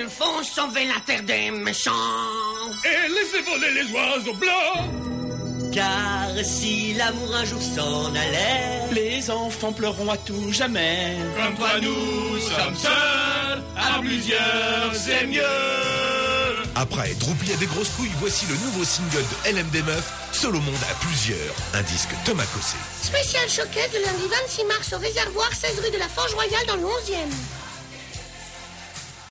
faut sauver la terre des méchants. Et laisser voler les oiseaux blancs. Car si l'amour un jour s'en allait, les enfants pleureront à tout jamais. Comme toi nous sommes seuls, à plusieurs c'est mieux. Après Droupi a des grosses couilles, voici le nouveau single de LMD Meuf, Seul au monde à plusieurs, un disque Thomas Cossé. Spécial showcase le lundi 26 mars au réservoir 16 rue de la Forge Royale dans le 11e.